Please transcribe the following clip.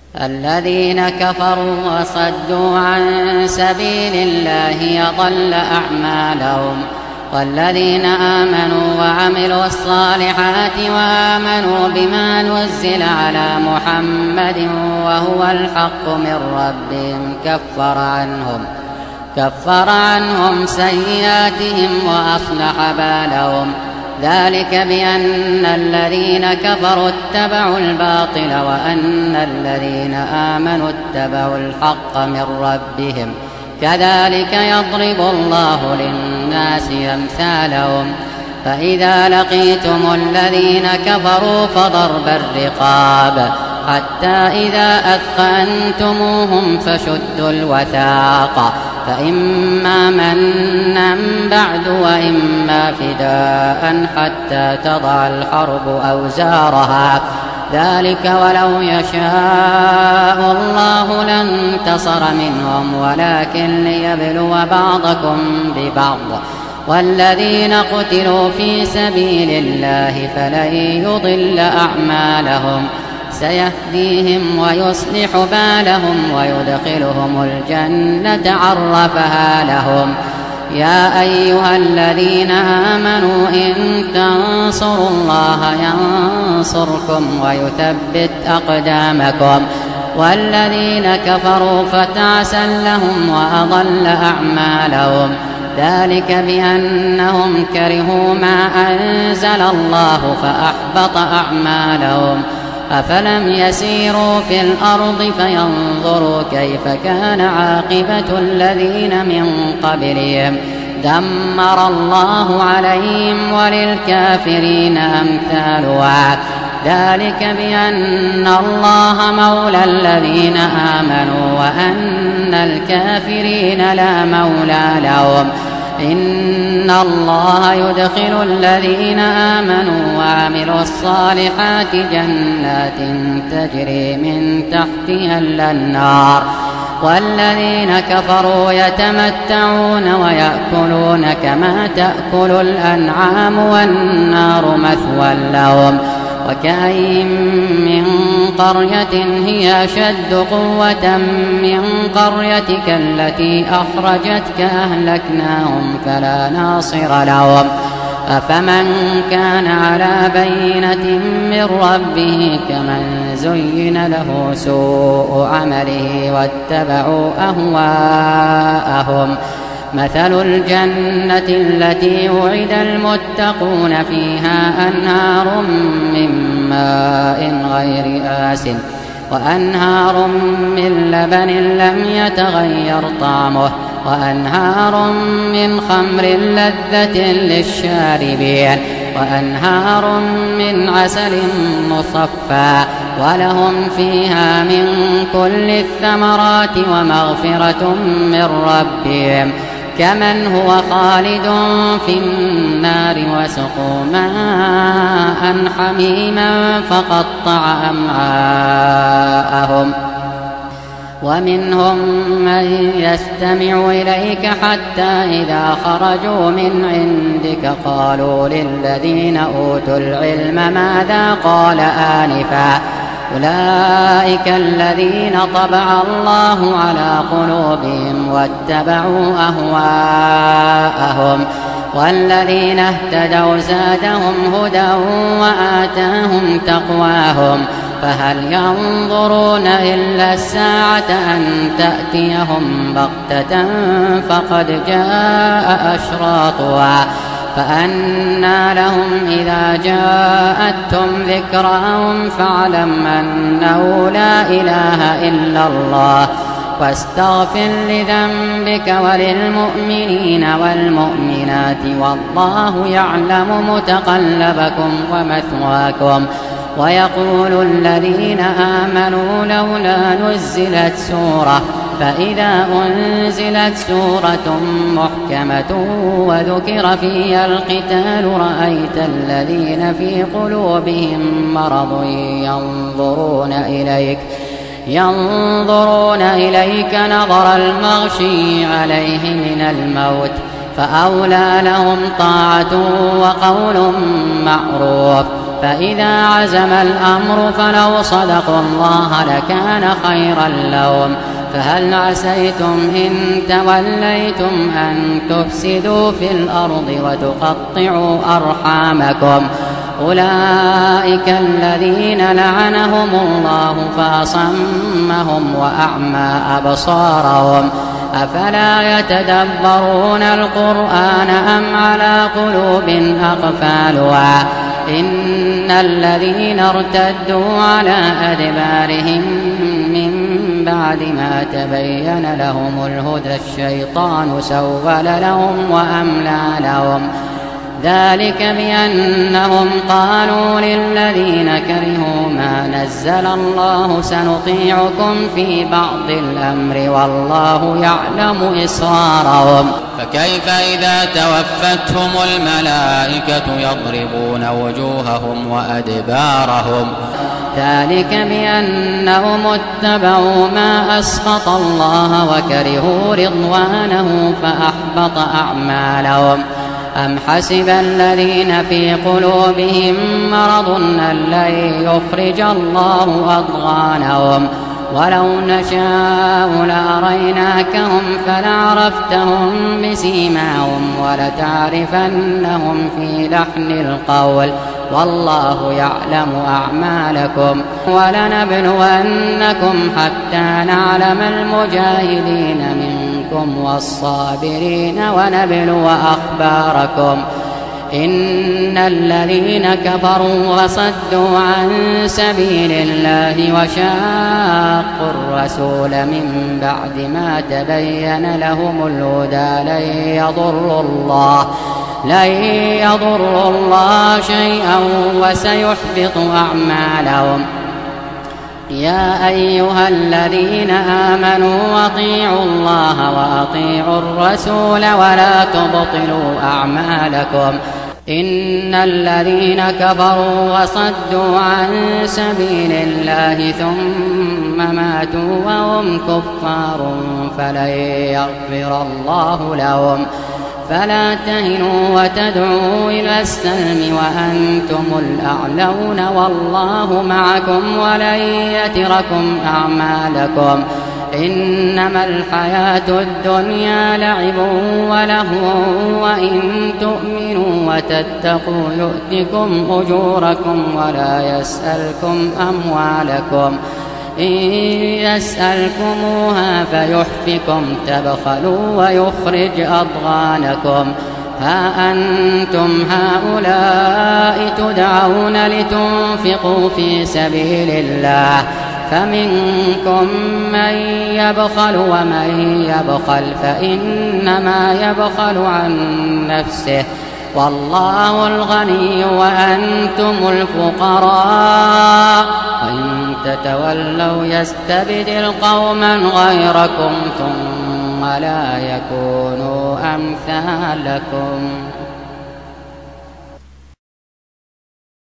الذين كفروا وصدوا عن سبيل الله أضل أعمالهم. والذين آمنوا وعملوا الصالحات وآمنوا بما نزل على محمد وهو الحق من ربهم كفر عنهم سيئاتهم وأصلح بالهم. ذلك بأن الذين كفروا اتبعوا الباطل وأن الذين آمنوا اتبعوا الحق من ربهم. كذلك يضرب الله للناس أمثالهم. فإذا لقيتم الذين كفروا فضرب الرقاب حتى إذا أثخنتموهم فشدوا الوثاق فإما منا بعد وإما فداء حتى تضع الحرب أوزارها. ذلك ولو يشاء الله لانتصر منهم ولكن ليبلو بعضكم ببعض. والذين قتلوا في سبيل الله فلن يضل أعمالهم سيهديهم ويصلح بالهم ويدخلهم الجنة عرفها لهم. يا أيها الذين آمنوا إن تنصروا الله ينصركم ويثبت أقدامكم. والذين كفروا فتعسا لهم وأضل أعمالهم. ذلك بأنهم كرهوا ما أنزل الله فأحبط أعمالهم. أفلم يسيروا في الأرض فينظروا كيف كان عاقبة الذين من قبلهم دمر الله عليهم وللكافرين أمثالها. ذلك بأن الله مولى الذين آمنوا وأن الكافرين لا مولى لهم. إن الله يدخل الذين آمنوا وعملوا الصالحات جنات تجري من تحتها الأنهار. والذين كفروا يتمتعون ويأكلون كما تأكل الأنعام والنار مثوى لهم. وكأين من قرية هي أشد قوة من قريتك التي أخرجتك أهلكناهم فلا ناصر لهم. أفمن كان على بينة من ربه كمن زين له سوء عمله واتبعوا أهواءهم. مثل الجنة التي وعد المتقون فيها أنهار من ماء غير آسن وأنهار من لبن لم يتغير طعمه وأنهار من خمر لذة للشاربين وأنهار من عسل مصفى ولهم فيها من كل الثمرات ومغفرة من ربهم كمن هو خالد في النار وسقوا ماء حميما فقطع أمعاءهم. ومنهم من يستمع إليك حتى إذا خرجوا من عندك قالوا للذين أوتوا العلم ماذا قال آنفا أولئك الذين طبع الله على قلوبهم واتبعوا أهواءهم. والذين اهتدوا زادهم هدى وآتاهم تقواهم. فهل ينظرون إلا الساعة أن تأتيهم بغتة فقد جاء أشراطها فأنى لهم إذا جاءتهم ذكراهم فاعلم أنه لا إله إلا الله واستغفر لذنبك وللمؤمنين والمؤمنات والله يعلم متقلبكم ومثواكم. ويقول الذين آمنوا لولا نزلت سورة فإذا أنزلت سورة محكمة وذكر فيها القتال رأيت الذين في قلوبهم مرض ينظرون إليك نظر المغشي عليه من الموت فأولى لهم طاعة وقول معروف فإذا عزم الأمر فلو صدقوا الله لكان خيرا لهم فهل عسيتم إن توليتم أن تفسدوا في الأرض وتقطعوا أرحامكم أولئك الذين لعنهم الله فأصمهم وأعمى أبصارهم أفلا يتدبرون القرآن أم على قلوب أقفالها إن الذين ارتدوا على أدبارهم من بعد ما تبين لهم الهدى الشيطان سول لهم وأملى لهم ذلك بأنهم قالوا للذين كرهوا ما نزل الله سنطيعكم في بعض الأمر والله يعلم إسرارهم فكيف إذا توفتهم الملائكة يضربون وجوههم وأدبارهم ذلك بأنهم اتبعوا ما أسخط الله وكرهوا رضوانه فأحبط أعمالهم أم حسب الذين في قلوبهم مرض أن لن يخرج الله أضغانهم ولو نشاء لأريناكهم فلعرفتهم بسيماهم ولتعرفنهم في لحن القول والله يعلم أعمالكم ولنبلونكم حتى نعلم المجاهدين منكم والصابرين ونبلو أخباركم إن الذين كفروا وصدوا عن سبيل الله وشاقوا الرسول من بعد ما تبين لهم الهدى لن يضروا الله شيئا وسيحبط أعمالهم يا أيها الذين آمنوا أطيعوا الله وأطيعوا الرسول ولا تبطلوا أعمالكم إن الذين كفروا وصدوا عن سبيل الله ثم ماتوا وهم كفار فلن يغفر الله لهم فلا تهنوا وتدعوا إلى السلم وأنتم الأعلون والله معكم ولن يتركم أعمالكم إنما الحياة الدنيا لعب ولهو وإن تؤمنوا وتتقوا يؤتكم أجوركم ولا يسألكم أموالكم إن يسألكموها فيحفكم تبخلوا ويخرج أضغانكم ها أنتم هؤلاء تدعون لتنفقوا في سبيل الله فمنكم من يبخل ومن يبخل فإنما يبخل عن نفسه والله الغني وأنتم الفقراء وإن تتولوا يستبدل قوما غيركم ثم لا يكونوا أمثالكم